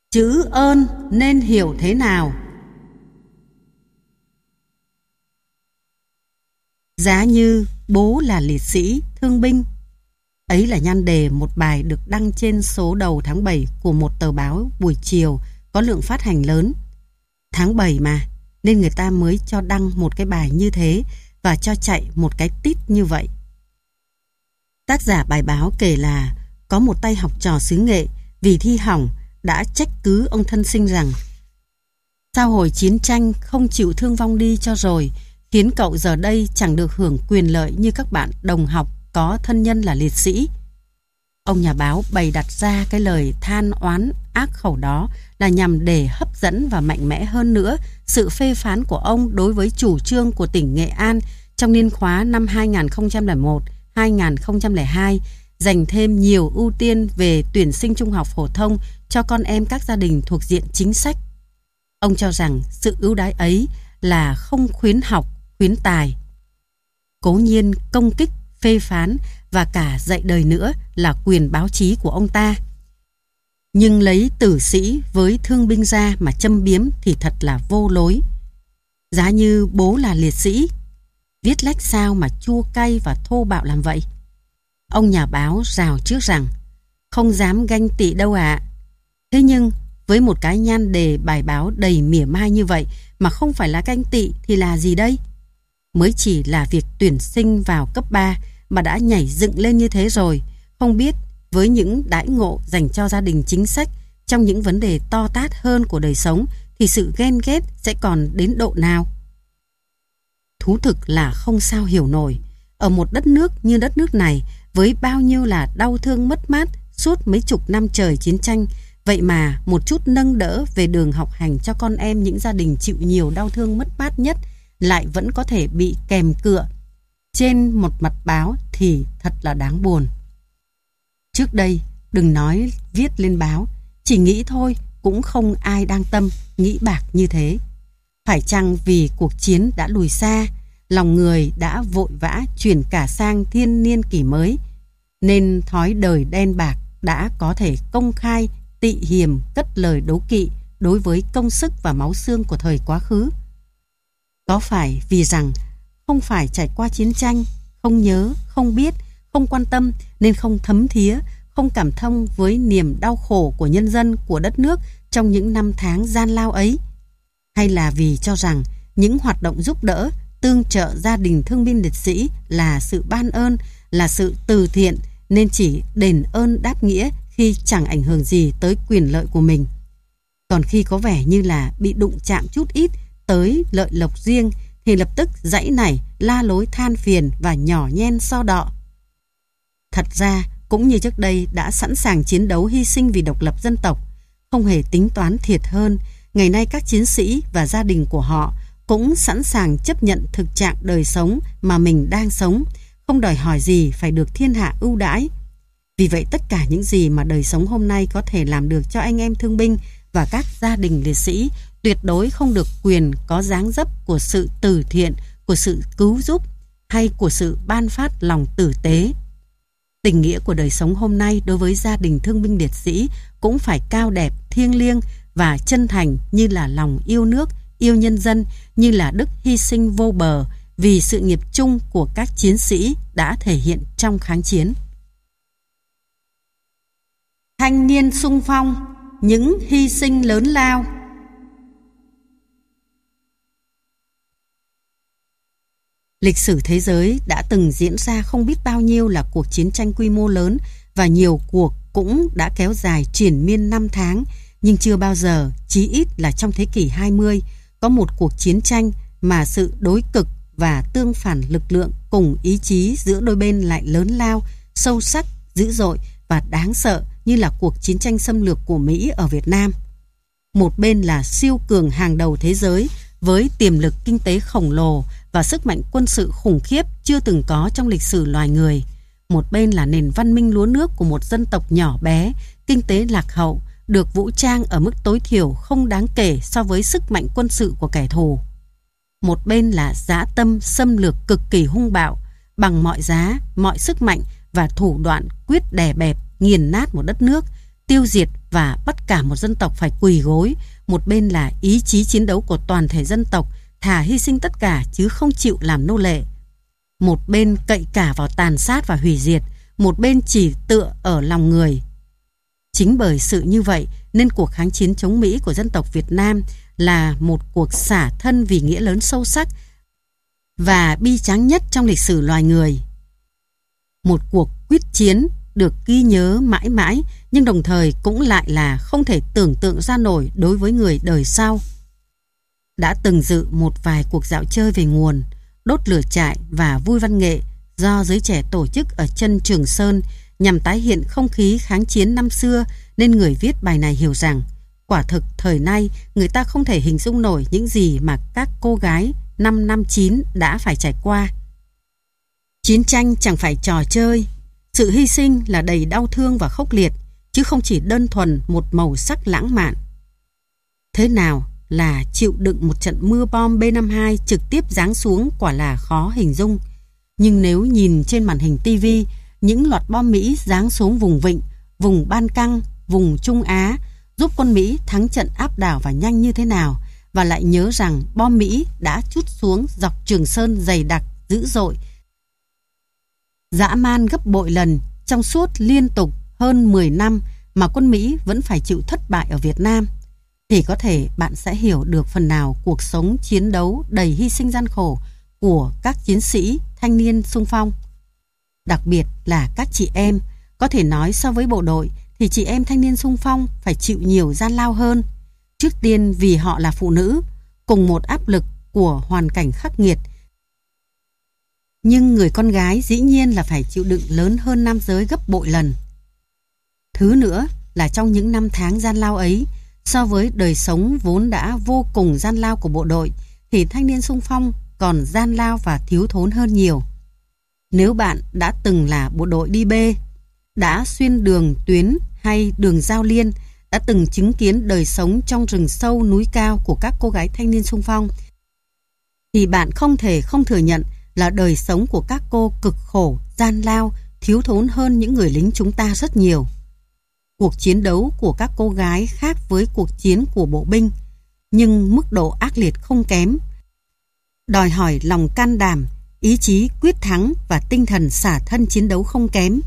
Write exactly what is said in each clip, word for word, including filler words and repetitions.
Chữ ơn nên hiểu thế nào? Giá như bố là liệt sĩ, thương binh. Ấy là nhan đề một bài được đăng trên số đầu tháng bảy của một tờ báo buổi chiều có lượng phát hành lớn. Tháng bảy mà, nên người ta mới cho đăng một cái bài như thế và cho chạy một cái tít như vậy. Tác giả bài báo kể là có một tay học trò xứ Nghệ vì thi hỏng đã trách cứ ông thân sinh rằng: sao hồi chiến tranh không chịu thương vong đi cho rồi, khiến cậu giờ đây chẳng được hưởng quyền lợi như các bạn đồng học có thân nhân là liệt sĩ. Ông nhà báo bày đặt ra cái lời than oán ác khẩu đó là nhằm để hấp dẫn và mạnh mẽ hơn nữa sự phê phán của ông đối với chủ trương của tỉnh Nghệ An trong niên khóa năm hai nghìn không trăm lẻ một đến hai nghìn không trăm lẻ hai, dành thêm nhiều ưu tiên về tuyển sinh trung học phổ thông cho con em các gia đình thuộc diện chính sách. Ông cho rằng sự ưu đãi ấy là không khuyến học, khuyến tài. Cố nhiên công kích, phê phán và cả dạy đời nữa là quyền báo chí của ông ta. Nhưng lấy tử sĩ với thương binh ra mà châm biếm thì thật là vô lối. Giá như bố là liệt sĩ, viết lách sao mà chua cay và thô bạo làm vậy? Ông nhà báo rào trước rằng: không dám ganh tị đâu ạ. À. Thế nhưng với một cái nhan đề bài báo đầy mỉa mai như vậy mà không phải là ganh tị thì là gì đây? Mới chỉ là việc tuyển sinh vào cấp ba mà đã nhảy dựng lên như thế rồi, không biết với những đãi ngộ dành cho gia đình chính sách trong những vấn đề to tát hơn của đời sống thì sự ghen ghét sẽ còn đến độ nào? Thú thực là không sao hiểu nổi, ở một đất nước như đất nước này với bao nhiêu là đau thương mất mát suốt mấy chục năm trời chiến tranh, vậy mà một chút nâng đỡ về đường học hành cho con em những gia đình chịu nhiều đau thương mất mát nhất lại vẫn có thể bị kèm cựa trên một mặt báo thì thật là đáng buồn. Trước đây, đừng nói viết lên báo, chỉ nghĩ thôi cũng không ai đang tâm, nghĩ bạc như thế. Phải chăng vì cuộc chiến đã lùi xa, lòng người đã vội vã chuyển cả sang thiên niên kỷ mới, nên thói đời đen bạc đã có thể công khai tị hiềm cất lời đố kỵ đối với công sức và máu xương của thời quá khứ? Có phải vì rằng không phải trải qua chiến tranh, không nhớ, không biết, không quan tâm nên không thấm thía, không cảm thông với niềm đau khổ của nhân dân, của đất nước trong những năm tháng gian lao ấy? Hay là vì cho rằng những hoạt động giúp đỡ, tương trợ gia đình thương binh liệt sĩ là sự ban ơn, là sự từ thiện nên chỉ đền ơn đáp nghĩa khi chẳng ảnh hưởng gì tới quyền lợi của mình? Còn khi có vẻ như là bị đụng chạm chút ít tới lợi lộc riêng thì lập tức dãy nảy, la lối than phiền và nhỏ nhen so đọ. Thật ra cũng như trước đây đã sẵn sàng chiến đấu hy sinh vì độc lập dân tộc, không hề tính toán thiệt hơn, ngày nay các chiến sĩ và gia đình của họ cũng sẵn sàng chấp nhận thực trạng đời sống mà mình đang sống, không đòi hỏi gì phải được thiên hạ ưu đãi. Vì vậy tất cả những gì mà đời sống hôm nay có thể làm được cho anh em thương binh và các gia đình liệt sĩ tuyệt đối không được quyền có dáng dấp của sự từ thiện, của sự cứu giúp hay của sự ban phát lòng tử tế. Tình nghĩa của đời sống hôm nay đối với gia đình thương binh liệt sĩ cũng phải cao đẹp, thiêng liêng và chân thành như là lòng yêu nước, yêu nhân dân, như là đức hy sinh vô bờ vì sự nghiệp chung của các chiến sĩ đã thể hiện trong kháng chiến. Thanh niên xung phong, những hy sinh lớn lao. Lịch sử thế giới đã từng diễn ra không biết bao nhiêu là cuộc chiến tranh quy mô lớn và nhiều cuộc cũng đã kéo dài triền miên năm tháng, nhưng chưa bao giờ, chí ít là trong thế kỷ hai mươi, có một cuộc chiến tranh mà sự đối cực và tương phản lực lượng cùng ý chí giữa đôi bên lại lớn lao, sâu sắc, dữ dội và đáng sợ như là cuộc chiến tranh xâm lược của Mỹ ở Việt Nam. Một bên là siêu cường hàng đầu thế giới với tiềm lực kinh tế khổng lồ và sức mạnh quân sự khủng khiếp chưa từng có trong lịch sử loài người. Một bên là nền văn minh lúa nước của một dân tộc nhỏ bé, kinh tế lạc hậu, được vũ trang ở mức tối thiểu không đáng kể so với sức mạnh quân sự của kẻ thù. Một bên là dã tâm xâm lược cực kỳ hung bạo, bằng mọi giá, mọi sức mạnh và thủ đoạn quyết đè bẹp, nghiền nát một đất nước, tiêu diệt và bắt cả một dân tộc phải quỳ gối. Một bên là ý chí chiến đấu của toàn thể dân tộc, thà hy sinh tất cả chứ không chịu làm nô lệ. Một bên cậy cả vào tàn sát và hủy diệt, một bên chỉ tựa ở lòng người. Chính bởi sự như vậy nên cuộc kháng chiến chống Mỹ của dân tộc Việt Nam là một cuộc xả thân vì nghĩa lớn sâu sắc và bi tráng nhất trong lịch sử loài người. Một cuộc quyết chiến được ghi nhớ mãi mãi, nhưng đồng thời cũng lại là không thể tưởng tượng ra nổi đối với người đời sau. Đã từng dự một vài cuộc dạo chơi về nguồn, đốt lửa trại và vui văn nghệ do giới trẻ tổ chức ở chân Trường Sơn nhằm tái hiện không khí kháng chiến năm xưa, nên người viết bài này hiểu rằng quả thực thời nay người ta không thể hình dung nổi những gì mà các cô gái năm năm chín đã phải trải qua. Chiến tranh chẳng phải trò chơi, sự hy sinh là đầy đau thương và khốc liệt, chứ không chỉ đơn thuần một màu sắc lãng mạn. Thế nào là chịu đựng một trận mưa bom B năm mươi hai trực tiếp giáng xuống quả là khó hình dung. Nhưng nếu nhìn trên màn hình ti vi, những loạt bom Mỹ giáng xuống vùng Vịnh, vùng Ban Căng, vùng Trung Á, giúp quân Mỹ thắng trận áp đảo và nhanh như thế nào, và lại nhớ rằng bom Mỹ đã trút xuống dọc Trường Sơn dày đặc, dữ dội, dã man gấp bội lần trong suốt liên tục hơn mười năm mà quân Mỹ vẫn phải chịu thất bại ở Việt Nam, thì có thể bạn sẽ hiểu được phần nào cuộc sống chiến đấu đầy hy sinh gian khổ của các chiến sĩ thanh niên xung phong. Đặc biệt là các chị em, có thể nói so với bộ đội thì chị em thanh niên xung phong phải chịu nhiều gian lao hơn. Trước tiên vì họ là phụ nữ, cùng một áp lực của hoàn cảnh khắc nghiệt. Nhưng người con gái dĩ nhiên là phải chịu đựng lớn hơn nam giới gấp bội lần. Thứ nữa là trong những năm tháng gian lao ấy, so với đời sống vốn đã vô cùng gian lao của bộ đội, thì thanh niên xung phong còn gian lao và thiếu thốn hơn nhiều. Nếu bạn đã từng là bộ đội đi B, đã xuyên đường tuyến hay đường giao liên, đã từng chứng kiến đời sống trong rừng sâu núi cao của các cô gái thanh niên xung phong, thì bạn không thể không thừa nhận là đời sống của các cô cực khổ, gian lao, thiếu thốn hơn những người lính chúng ta rất nhiều. Cuộc chiến đấu của các cô gái khác với cuộc chiến của bộ binh, nhưng mức độ ác liệt không kém, đòi hỏi lòng can đảm, ý chí quyết thắng và tinh thần xả thân chiến đấu không kém.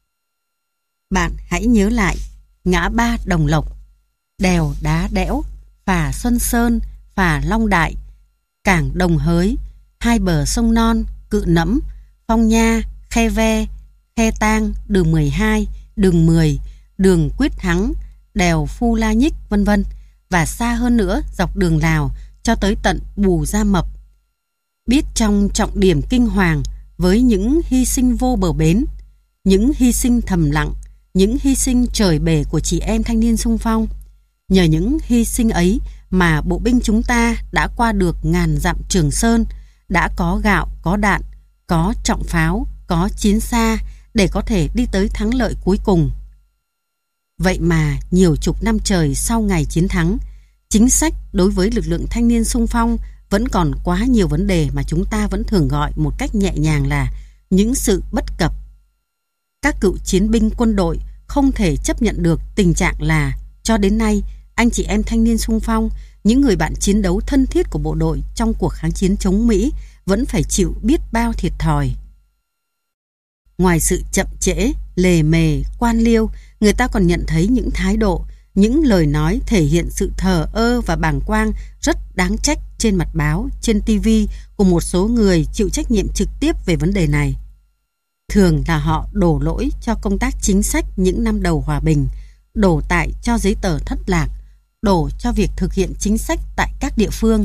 Bạn hãy nhớ lại ngã ba Đồng Lộc, đèo Đá Đẽo, phà Xuân Sơn, phà Long Đại, cảng Đồng Hới, hai bờ sông Non, Cự Nẫm, Phong Nha, Khe Ve, Khe Tang, đường mười hai, đường mười, đường Quyết Thắng, đèo Phu La Nhích, vân vân, và xa hơn nữa dọc đường Lào cho tới tận Bù Gia Mập. Biết trong trọng điểm kinh hoàng với những hy sinh vô bờ bến, những hy sinh thầm lặng, những hy sinh trời bể của chị em thanh niên xung phong. Nhờ những hy sinh ấy mà bộ binh chúng ta đã qua được ngàn dặm Trường Sơn, đã có gạo, có đạn, có trọng pháo, có chiến xa để có thể đi tới thắng lợi cuối cùng. Vậy mà nhiều chục năm trời sau ngày chiến thắng, chính sách đối với lực lượng thanh niên xung phong vẫn còn quá nhiều vấn đề mà chúng ta vẫn thường gọi một cách nhẹ nhàng là những sự bất cập. Các cựu chiến binh quân đội không thể chấp nhận được tình trạng là cho đến nay anh chị em thanh niên xung phong, những người bạn chiến đấu thân thiết của bộ đội trong cuộc kháng chiến chống Mỹ vẫn phải chịu biết bao thiệt thòi. Ngoài sự chậm trễ, lề mề, quan liêu, người ta còn nhận thấy những thái độ, những lời nói thể hiện sự thờ ơ và bàng quang rất đáng trách trên mặt báo, trên ti vi của một số người chịu trách nhiệm trực tiếp về vấn đề này. Thường là họ đổ lỗi cho công tác chính sách những năm đầu hòa bình, đổ tại cho giấy tờ thất lạc, đổ cho việc thực hiện chính sách tại các địa phương,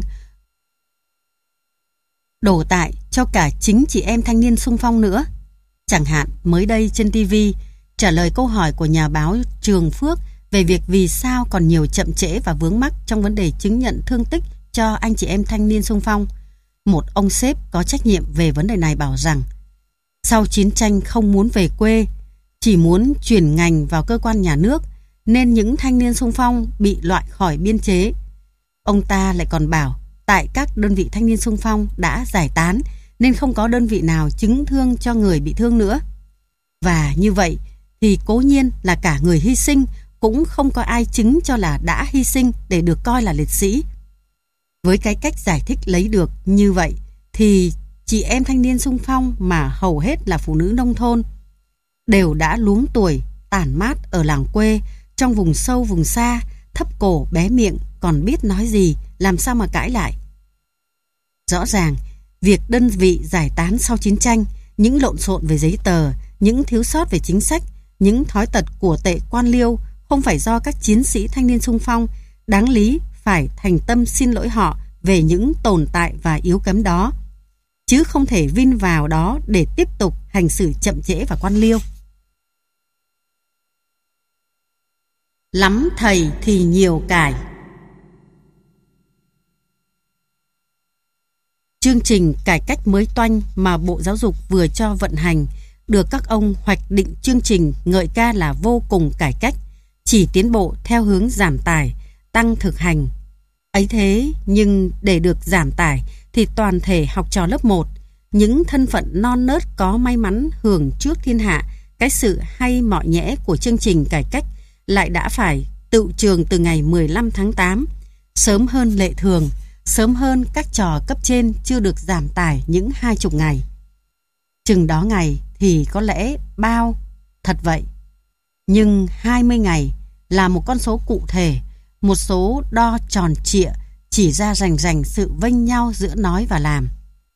đổ tại cho cả chính chị em thanh niên xung phong nữa. Chẳng hạn mới đây trên ti vi, trả lời câu hỏi của nhà báo Trường Phước về việc vì sao còn nhiều chậm trễ và vướng mắc trong vấn đề chứng nhận thương tích cho anh chị em thanh niên xung phong, một ông sếp có trách nhiệm về vấn đề này bảo rằng sau chiến tranh không muốn về quê, chỉ muốn chuyển ngành vào cơ quan nhà nước, nên những thanh niên xung phong bị loại khỏi biên chế. Ông ta lại còn bảo tại các đơn vị thanh niên xung phong đã giải tán nên không có đơn vị nào chứng thương cho người bị thương nữa. Và như vậy thì cố nhiên là cả người hy sinh cũng không có ai chứng cho là đã hy sinh để được coi là liệt sĩ. Với cái cách giải thích lấy được như vậy thì chị em thanh niên xung phong mà hầu hết là phụ nữ nông thôn đều đã luống tuổi, tản mát ở làng quê, trong vùng sâu vùng xa, thấp cổ bé miệng, còn biết nói gì, làm sao mà cãi lại. Rõ ràng, việc đơn vị giải tán sau chiến tranh, những lộn xộn về giấy tờ, những thiếu sót về chính sách, những thói tật của tệ quan liêu không phải do các chiến sĩ thanh niên xung phong, đáng lý phải thành tâm xin lỗi họ về những tồn tại và yếu kém đó, chứ không thể vin vào đó để tiếp tục hành xử chậm trễ và quan liêu. Lắm thầy thì nhiều cải. Chương trình cải cách mới toanh mà Bộ Giáo dục vừa cho vận hành được các ông hoạch định chương trình ngợi ca là vô cùng cải cách, chỉ tiến bộ theo hướng giảm tải, tăng thực hành. Ấy thế, nhưng để được giảm tải thì toàn thể học trò lớp một, những thân phận non nớt có may mắn hưởng trước thiên hạ cái sự hay mọi nhẽ của chương trình cải cách lại đã phải tựu trường từ ngày mười lăm tháng tám, sớm hơn lệ thường, sớm hơn các trò cấp trên chưa được giảm tải những hai chục ngày. Chừng đó ngày thì có lẽ bao, thật vậy. Nhưng hai mươi ngày là một con số cụ thể, một số đo tròn trịa, chỉ ra rành rành sự vênh nhau giữa nói và làm.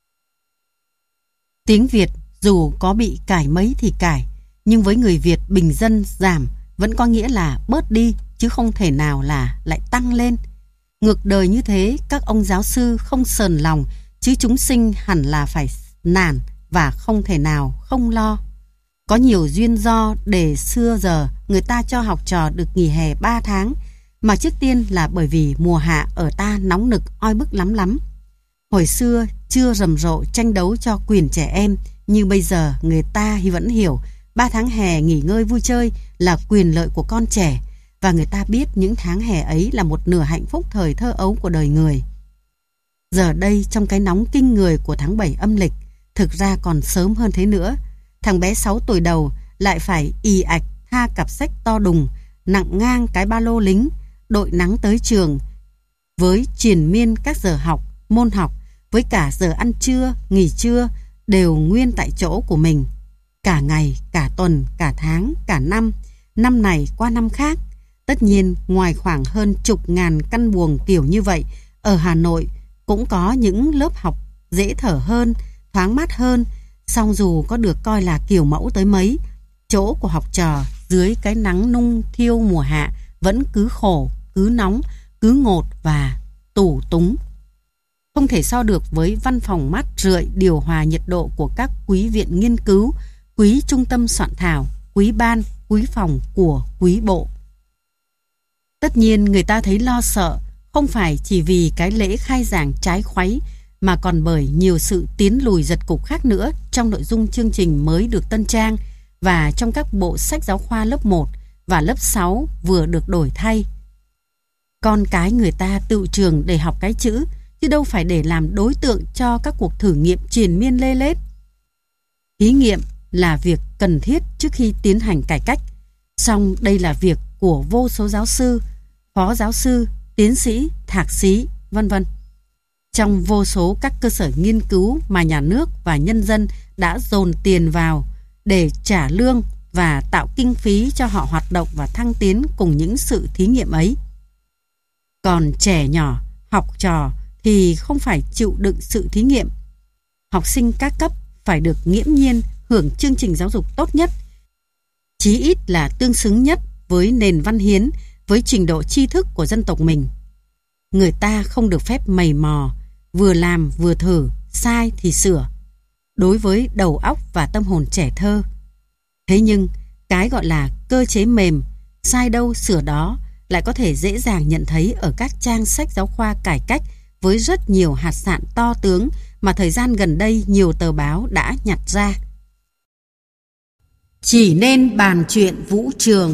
Tiếng Việt dù có bị cải mấy thì cải, nhưng với người Việt bình dân giảm vẫn có nghĩa là bớt đi, chứ không thể nào là lại tăng lên. Ngược đời như thế, các ông giáo sư không sờn lòng, chứ chúng sinh hẳn là phải nản và không thể nào không lo. Có nhiều duyên do để xưa giờ người ta cho học trò được nghỉ hè ba tháng, mà trước tiên là bởi vì mùa hạ ở ta nóng nực oi bức lắm lắm. Hồi xưa chưa rầm rộ tranh đấu cho quyền trẻ em, như bây giờ người ta vẫn hiểu ba tháng hè nghỉ ngơi vui chơi là quyền lợi của con trẻ, và người ta biết những tháng hè ấy là một nửa hạnh phúc thời thơ ấu của đời người. Giờ đây trong cái nóng kinh người của tháng bảy âm lịch, thực ra còn sớm hơn thế nữa, thằng bé sáu tuổi đầu lại phải ì ạch tha cặp sách to đùng, nặng ngang cái ba lô lính, đội nắng tới trường, với triền miên các giờ học, môn học, với cả giờ ăn trưa, nghỉ trưa, đều nguyên tại chỗ của mình. Cả ngày, cả tuần, cả tháng, cả năm, năm này qua năm khác. Tất nhiên, ngoài khoảng hơn chục ngàn căn buồng kiểu như vậy, ở Hà Nội cũng có những lớp học dễ thở hơn, thoáng mát hơn, song dù có được coi là kiểu mẫu tới mấy, chỗ của học trò dưới cái nắng nung thiêu mùa hạ vẫn cứ khổ, cứ nóng, cứ ngột và tủ túng. Không thể so được với văn phòng mát rượi điều hòa nhiệt độ của các quý viện nghiên cứu, quý trung tâm soạn thảo, quý ban, quý phòng của quý bộ. Tất nhiên người ta thấy lo sợ, không phải chỉ vì cái lễ khai giảng trái khuấy, mà còn bởi nhiều sự tiến lùi giật cục khác nữa trong nội dung chương trình mới được tân trang và trong các bộ sách giáo khoa lớp một và lớp sáu vừa được đổi thay. Con cái người ta tự trường để học cái chữ, chứ đâu phải để làm đối tượng cho các cuộc thử nghiệm triền miên lê lết. Thí nghiệm là việc cần thiết trước khi tiến hành cải cách, song đây là việc của vô số giáo sư, phó giáo sư, tiến sĩ, thạc sĩ, vân vân. Trong vô số các cơ sở nghiên cứu mà nhà nước và nhân dân đã dồn tiền vào để trả lương và tạo kinh phí cho họ hoạt động và thăng tiến cùng những sự thí nghiệm ấy. Còn trẻ nhỏ, học trò thì không phải chịu đựng sự thí nghiệm. Học sinh các cấp phải được nghiễm nhiên hưởng chương trình giáo dục tốt nhất, chí ít là tương xứng nhất với nền văn hiến, với trình độ tri thức của dân tộc mình. Người ta không được phép mày mò, vừa làm vừa thử, sai thì sửa, đối với đầu óc và tâm hồn trẻ thơ. Thế nhưng, cái gọi là cơ chế mềm, sai đâu sửa đó, lại có thể dễ dàng nhận thấy ở các trang sách giáo khoa cải cách với rất nhiều hạt sạn to tướng mà thời gian gần đây nhiều tờ báo đã nhặt ra. Chỉ nên bàn chuyện vũ trường.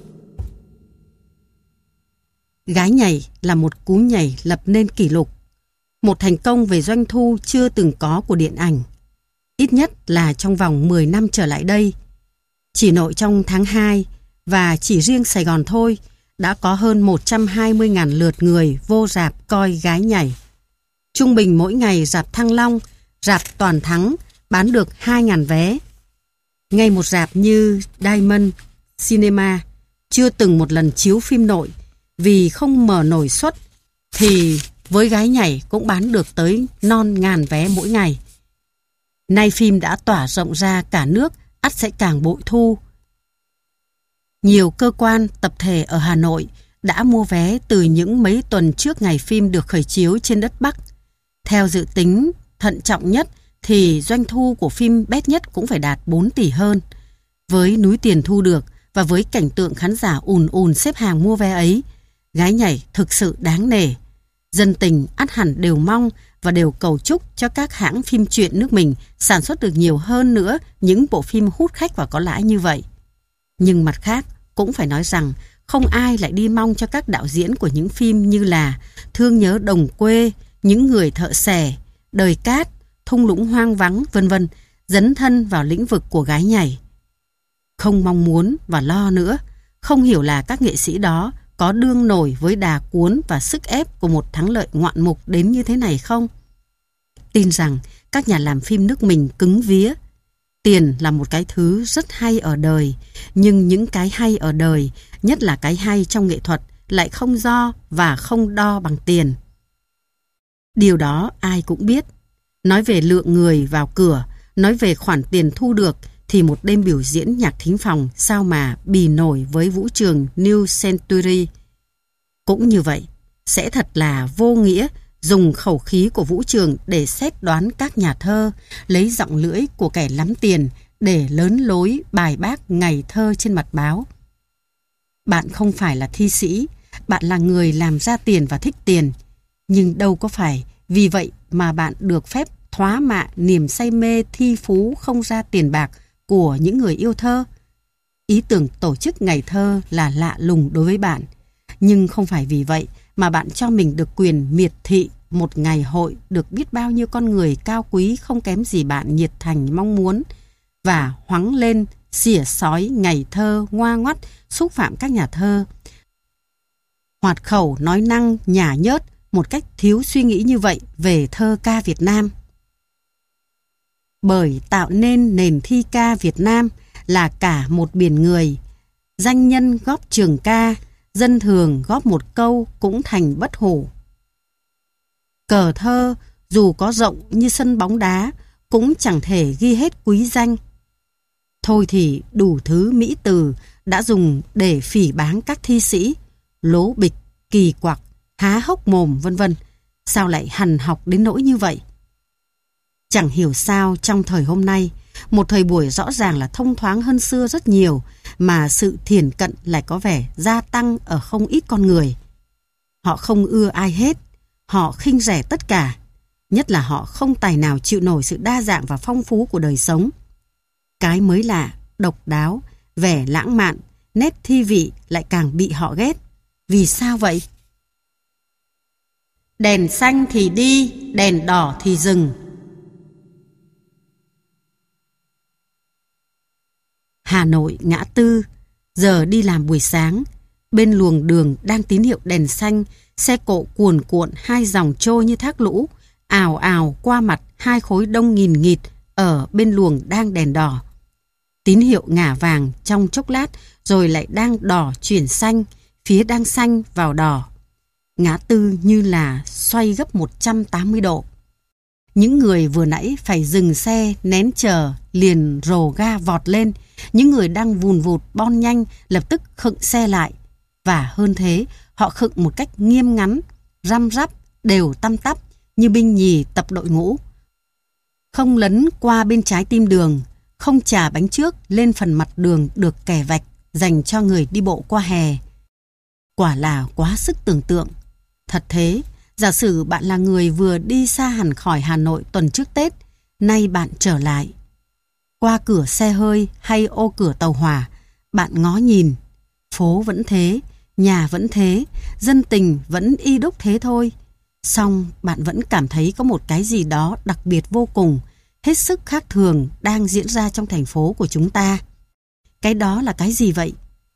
Gái nhảy là một cú nhảy lập nên kỷ lục, một thành công về doanh thu chưa từng có của điện ảnh, ít nhất là trong vòng mười năm trở lại đây. Chỉ nội trong tháng hai, và chỉ riêng Sài Gòn thôi đã có hơn một trăm hai mươi nghìn lượt người vô rạp coi gái nhảy. Trung bình mỗi ngày rạp Thăng Long, rạp Toàn Thắng bán được hai nghìn vé. Ngay một rạp như Diamond Cinema chưa từng một lần chiếu phim nội vì không mở nổi suất, thì với gái nhảy cũng bán được tới non ngàn vé mỗi ngày. Nay phim đã tỏa rộng ra cả nước, ắt sẽ càng bội thu. Nhiều cơ quan, tập thể ở Hà Nội đã mua vé từ những mấy tuần trước ngày phim được khởi chiếu trên đất Bắc. Theo dự tính thận trọng nhất thì doanh thu của phim bét nhất cũng phải đạt bốn tỷ hơn. Với núi tiền thu được và với cảnh tượng khán giả ùn ùn xếp hàng mua vé ấy, gái nhảy thực sự đáng nể. Dân tình ắt hẳn đều mong và đều cầu chúc cho các hãng phim truyện nước mình sản xuất được nhiều hơn nữa những bộ phim hút khách và có lãi như vậy. Nhưng mặt khác, cũng phải nói rằng không ai lại đi mong cho các đạo diễn của những phim như là Thương nhớ đồng quê, Những người thợ xẻ, Đời cát, Thung lũng hoang vắng, vân vân dấn thân vào lĩnh vực của gái nhảy. Không mong muốn và lo nữa, không hiểu là các nghệ sĩ đó có đương nổi với đà cuốn và sức ép của một thắng lợi ngoạn mục đến như thế này không? Tin rằng các nhà làm phim nước mình cứng vía. Tiền là một cái thứ rất hay ở đời, nhưng những cái hay ở đời, nhất là cái hay trong nghệ thuật, lại không do và không đo bằng tiền. Điều đó ai cũng biết. Nói về lượng người vào cửa, nói về khoản tiền thu được, thì một đêm biểu diễn nhạc thính phòng sao mà bì nổi với vũ trường New Century. Cũng như vậy, sẽ thật là vô nghĩa dùng khẩu khí của vũ trường để xét đoán các nhà thơ, lấy giọng lưỡi của kẻ lắm tiền để lớn lối bài bác ngày thơ trên mặt báo. Bạn không phải là thi sĩ, bạn là người làm ra tiền và thích tiền, nhưng đâu có phải vì vậy mà bạn được phép thóa mạ niềm say mê thi phú không ra tiền bạc của những người yêu thơ. Ý tưởng tổ chức ngày thơ là lạ lùng đối với bạn, nhưng không phải vì vậy mà bạn cho mình được quyền miệt thị một ngày hội được biết bao nhiêu con người cao quý không kém gì bạn nhiệt thành mong muốn, và hoắng lên xỉa sói ngày thơ ngoa ngoắt xúc phạm các nhà thơ. Hoạt khẩu nói năng nhả nhớt một cách thiếu suy nghĩ như vậy về thơ ca Việt Nam. Bởi tạo nên nền thi ca Việt Nam là cả một biển người, danh nhân góp trường ca, dân thường góp một câu cũng thành bất hủ. Cờ thơ dù có rộng như sân bóng đá cũng chẳng thể ghi hết quý danh. Thôi thì đủ thứ mỹ từ đã dùng để phỉ báng các thi sĩ, lố bịch, kỳ quặc, há hốc mồm vân vân, sao lại hằn học đến nỗi như vậy? Chẳng hiểu sao trong thời hôm nay, một thời buổi rõ ràng là thông thoáng hơn xưa rất nhiều, mà sự thiển cận lại có vẻ gia tăng ở không ít con người. Họ không ưa ai hết, họ khinh rẻ tất cả, nhất là họ không tài nào chịu nổi sự đa dạng và phong phú của đời sống. Cái mới lạ, độc đáo, vẻ lãng mạn, nét thi vị lại càng bị họ ghét. Vì sao vậy? Đèn xanh thì đi, đèn đỏ thì dừng. Hà Nội ngã tư, giờ đi làm buổi sáng, bên luồng đường đang tín hiệu đèn xanh, xe cộ cuồn cuộn hai dòng trôi như thác lũ, ào ào qua mặt hai khối đông nghìn nghịt ở bên luồng đang đèn đỏ. Tín hiệu ngả vàng trong chốc lát rồi lại đang đỏ chuyển xanh, phía đang xanh vào đỏ. Ngã tư như là xoay gấp một trăm tám mươi độ. Những người vừa nãy phải dừng xe nén chờ liền rồ ga vọt lên. Những người đang vùn vụt bon nhanh lập tức khựng xe lại. Và hơn thế, họ khựng một cách nghiêm ngắn, răm rắp, đều tăm tắp như binh nhì tập đội ngũ. Không lấn qua bên trái tim đường, không chà bánh trước lên phần mặt đường được kẻ vạch dành cho người đi bộ qua hè. Quả là quá sức tưởng tượng. Thật thế, giả sử bạn là người vừa đi xa hẳn khỏi Hà Nội tuần trước Tết, nay bạn trở lại. Qua cửa xe hơi hay ô cửa tàu hỏa, bạn ngó nhìn. Phố vẫn thế, nhà vẫn thế, dân tình vẫn y đúc thế thôi. Song bạn vẫn cảm thấy có một cái gì đó đặc biệt vô cùng, hết sức khác thường đang diễn ra trong thành phố của chúng ta. Cái đó là cái gì vậy?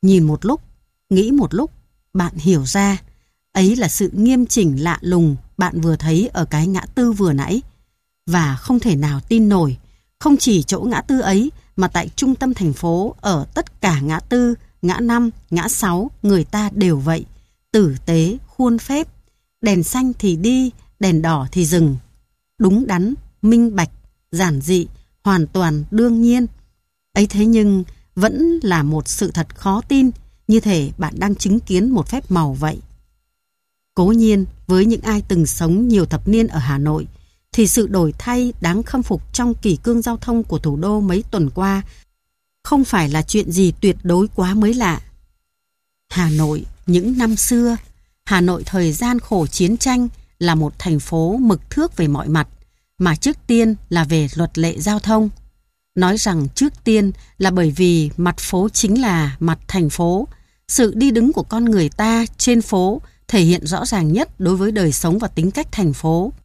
Nhìn một lúc, nghĩ một lúc, bạn hiểu ra, ấy là sự nghiêm chỉnh lạ lùng bạn vừa thấy ở cái ngã tư vừa nãy. Và không thể nào tin nổi, không chỉ chỗ ngã tư ấy mà tại trung tâm thành phố, ở tất cả ngã tư, ngã năm, ngã sáu, người ta đều vậy. Tử tế, khuôn phép, đèn xanh thì đi, đèn đỏ thì dừng. Đúng đắn, minh bạch, giản dị, hoàn toàn đương nhiên. Ấy thế nhưng vẫn là một sự thật khó tin, như thể bạn đang chứng kiến một phép màu vậy. Cố nhiên, với những ai từng sống nhiều thập niên ở Hà Nội, thì sự đổi thay đáng khâm phục trong kỷ cương giao thông của thủ đô mấy tuần qua không phải là chuyện gì tuyệt đối quá mới lạ. Hà Nội những năm xưa, Hà Nội thời gian khổ chiến tranh là một thành phố mực thước về mọi mặt, mà trước tiên là về luật lệ giao thông. Nói rằng trước tiên là bởi vì mặt phố chính là mặt thành phố. Sự đi đứng của con người ta trên phố thể hiện rõ ràng nhất đối với đời sống và tính cách thành phố.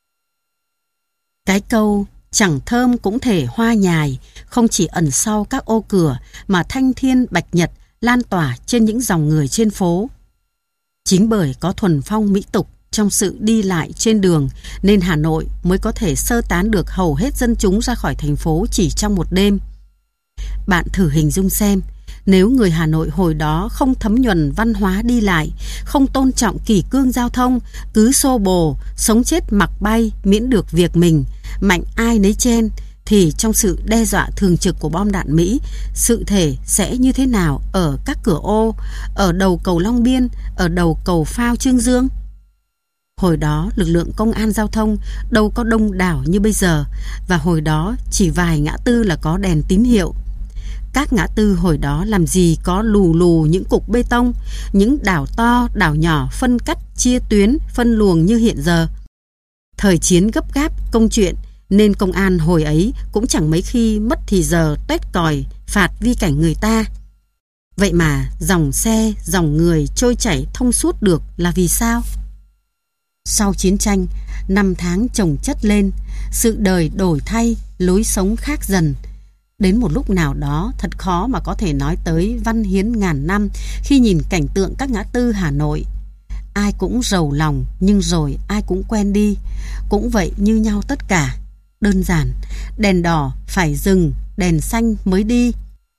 Cái câu chẳng thơm cũng thể hoa nhài không chỉ ẩn sau các ô cửa mà thanh thiên bạch nhật lan tỏa trên những dòng người trên phố. Chính bởi có thuần phong mỹ tục trong sự đi lại trên đường nên Hà Nội mới có thể sơ tán được hầu hết dân chúng ra khỏi thành phố chỉ trong một đêm. Bạn thử hình dung xem, nếu người Hà Nội hồi đó không thấm nhuần văn hóa đi lại, không tôn trọng kỷ cương giao thông, cứ xô bồ, sống chết mặc bay miễn được việc mình, mạnh ai nấy chen, thì trong sự đe dọa thường trực của bom đạn Mỹ, sự thể sẽ như thế nào ở các cửa ô, ở đầu cầu Long Biên, ở đầu cầu phao Chương Dương? Hồi đó lực lượng công an giao thông đâu có đông đảo như bây giờ, và hồi đó chỉ vài ngã tư là có đèn tín hiệu. Các ngã tư hồi đó làm gì có lù lù những cục bê tông, những đảo to, đảo nhỏ phân cắt, chia tuyến, phân luồng như hiện giờ. Thời chiến gấp gáp, công chuyện, nên công an hồi ấy cũng chẳng mấy khi mất thì giờ tuét còi, phạt vi cảnh người ta. Vậy mà dòng xe, dòng người trôi chảy thông suốt được là vì sao? Sau chiến tranh, năm tháng chồng chất lên, sự đời đổi thay, lối sống khác dần. Đến một lúc nào đó thật khó mà có thể nói tới văn hiến ngàn năm khi nhìn cảnh tượng các ngã tư Hà Nội. Ai cũng rầu lòng nhưng rồi ai cũng quen đi, cũng vậy như nhau tất cả. Đơn giản, đèn đỏ phải dừng, đèn xanh mới đi.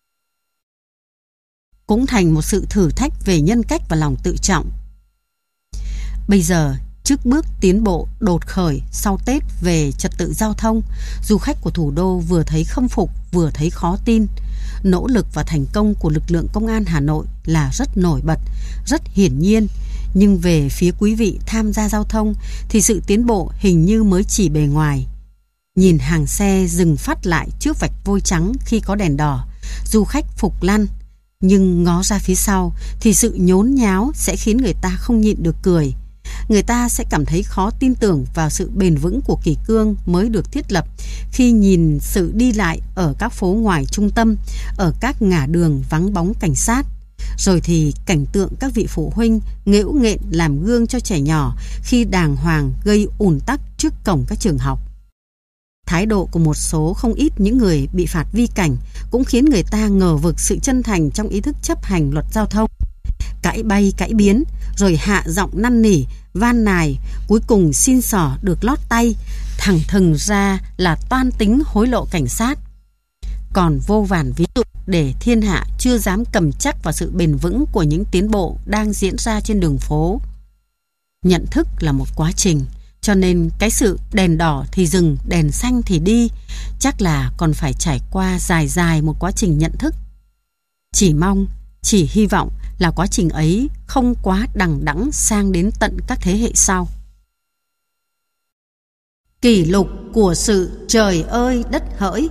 Cũng thành một sự thử thách về nhân cách và lòng tự trọng. Bây giờ, trước bước tiến bộ đột khởi sau Tết về trật tự giao thông, du khách của thủ đô vừa thấy khâm phục vừa thấy khó tin. Nỗ lực và thành công của lực lượng công an Hà Nội là rất nổi bật, rất hiển nhiên. Nhưng về phía quý vị tham gia giao thông thì sự tiến bộ hình như mới chỉ bề ngoài. Nhìn hàng xe dừng phát lại trước vạch vôi trắng khi có đèn đỏ, du khách phục lăn. Nhưng ngó ra phía sau thì sự nhốn nháo sẽ khiến người ta không nhịn được cười. Người ta sẽ cảm thấy khó tin tưởng vào sự bền vững của kỷ cương mới được thiết lập khi nhìn sự đi lại ở các phố ngoài trung tâm, ở các ngả đường vắng bóng cảnh sát. Rồi thì cảnh tượng các vị phụ huynh nghễu nghện làm gương cho trẻ nhỏ khi đàng hoàng gây ùn tắc trước cổng các trường học. Thái độ của một số không ít những người bị phạt vi cảnh cũng khiến người ta ngờ vực sự chân thành trong ý thức chấp hành luật giao thông. Cãi bay cãi biến, rồi hạ giọng năn nỉ, van nài, cuối cùng xin xỏ được lót tay, thẳng thừng ra là toan tính hối lộ cảnh sát. Còn vô vàn ví dụ để thiên hạ chưa dám cầm chắc vào sự bền vững của những tiến bộ đang diễn ra trên đường phố. Nhận thức là một quá trình, cho nên cái sự đèn đỏ thì dừng, đèn xanh thì đi, chắc là còn phải trải qua dài dài một quá trình nhận thức. Chỉ mong, chỉ hy vọng là quá trình ấy không quá đằng đẵng sang đến tận các thế hệ sau. Kỷ lục của sự trời ơi đất hỡi.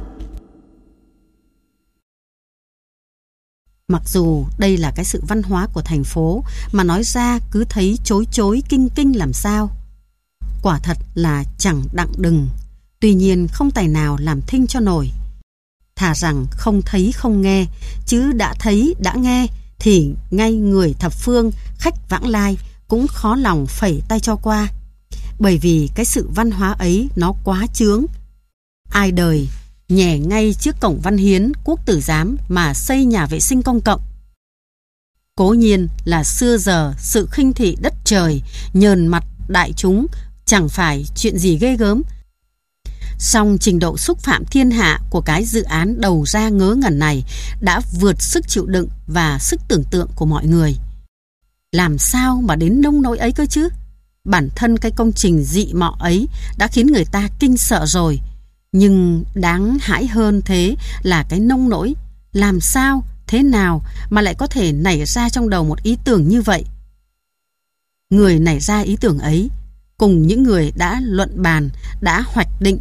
Mặc dù đây là cái sự văn hóa của thành phố mà nói ra cứ thấy chối chối kinh kinh làm sao. Quả thật là chẳng đặng đừng, tuy nhiên không tài nào làm thinh cho nổi. Thà rằng không thấy không nghe, chứ đã thấy đã nghe thì ngay người thập phương, khách vãng lai cũng khó lòng phẩy tay cho qua. Bởi vì cái sự văn hóa ấy nó quá chướng. Ai đời nhè ngay trước cổng Văn Hiến, Quốc Tử Giám mà xây nhà vệ sinh công cộng. Cố nhiên là xưa giờ sự khinh thị đất trời, nhờn mặt đại chúng chẳng phải chuyện gì ghê gớm. Song trình độ xúc phạm thiên hạ của cái dự án đầu ra ngớ ngẩn này đã vượt sức chịu đựng và sức tưởng tượng của mọi người. Làm sao mà đến nông nỗi ấy cơ chứ? Bản thân cái công trình dị mọ ấy đã khiến người ta kinh sợ rồi. Nhưng đáng hãi hơn thế là cái nông nỗi làm sao, thế nào mà lại có thể nảy ra trong đầu một ý tưởng như vậy. Người nảy ra ý tưởng ấy cùng những người đã luận bàn, đã hoạch định,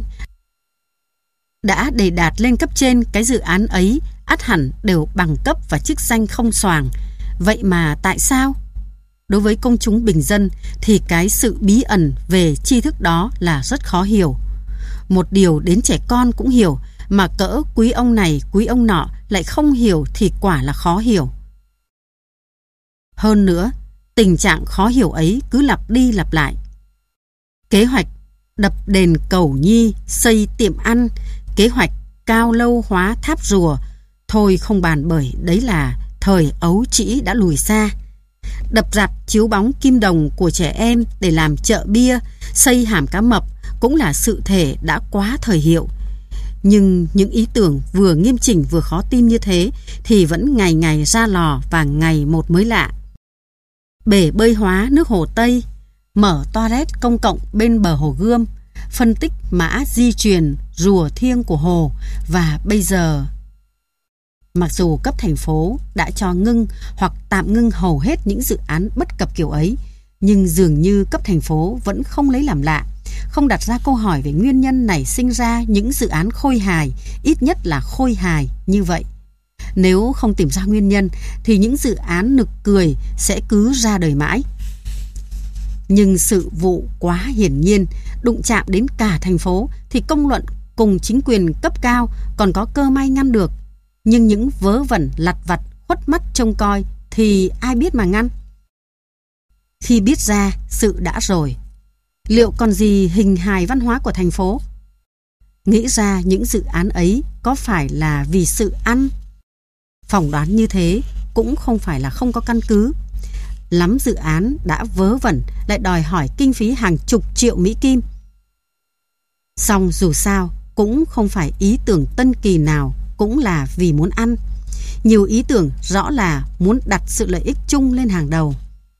đã đề đạt lên cấp trên cái dự án ấy ắt hẳn đều bằng cấp và chức danh không xoàng. Vậy mà tại sao? Đối với công chúng bình dân thì cái sự bí ẩn về tri thức đó là rất khó hiểu. Một điều đến trẻ con cũng hiểu, mà cỡ quý ông này quý ông nọ lại không hiểu thì quả là khó hiểu. Hơn nữa, tình trạng khó hiểu ấy cứ lặp đi lặp lại. Kế hoạch đập đền cầu nhi, xây tiệm ăn, kế hoạch cao lâu hóa tháp rùa, thôi không bàn bởi đấy là thời ấu trĩ đã lùi xa. Đập rạp chiếu bóng kim đồng của trẻ em để làm chợ bia, xây hàm cá mập cũng là sự thể đã quá thời hiệu. Nhưng những ý tưởng vừa nghiêm chỉnh vừa khó tin như thế thì vẫn ngày ngày ra lò và ngày một mới lạ. Bể bơi hóa nước Hồ Tây, mở toilet công cộng bên bờ Hồ Gươm, phân tích mã di truyền rùa thiêng của Hồ, và bây giờ mặc dù cấp thành phố đã cho ngưng hoặc tạm ngưng hầu hết những dự án bất cập kiểu ấy, nhưng dường như cấp thành phố vẫn không lấy làm lạ, không đặt ra câu hỏi về nguyên nhân nảy sinh ra những dự án khôi hài, ít nhất là khôi hài như vậy. Nếu không tìm ra nguyên nhân thì những dự án nực cười sẽ cứ ra đời mãi. Nhưng sự vụ quá hiển nhiên, đụng chạm đến cả thành phố thì công luận cùng chính quyền cấp cao còn có cơ may ngăn được. Nhưng những vớ vẩn lặt vặt khuất mắt trông coi thì ai biết mà ngăn. Khi biết ra sự đã rồi, liệu còn gì hình hài văn hóa của thành phố? Nghĩ ra những dự án ấy có phải là vì sự ăn? Phỏng đoán như thế cũng không phải là không có căn cứ. Lắm dự án đã vớ vẩn lại đòi hỏi kinh phí hàng chục triệu Mỹ Kim. Song dù sao cũng không phải ý tưởng tân kỳ nào cũng là vì muốn ăn. Nhiều ý tưởng rõ là muốn đặt sự lợi ích chung lên hàng đầu.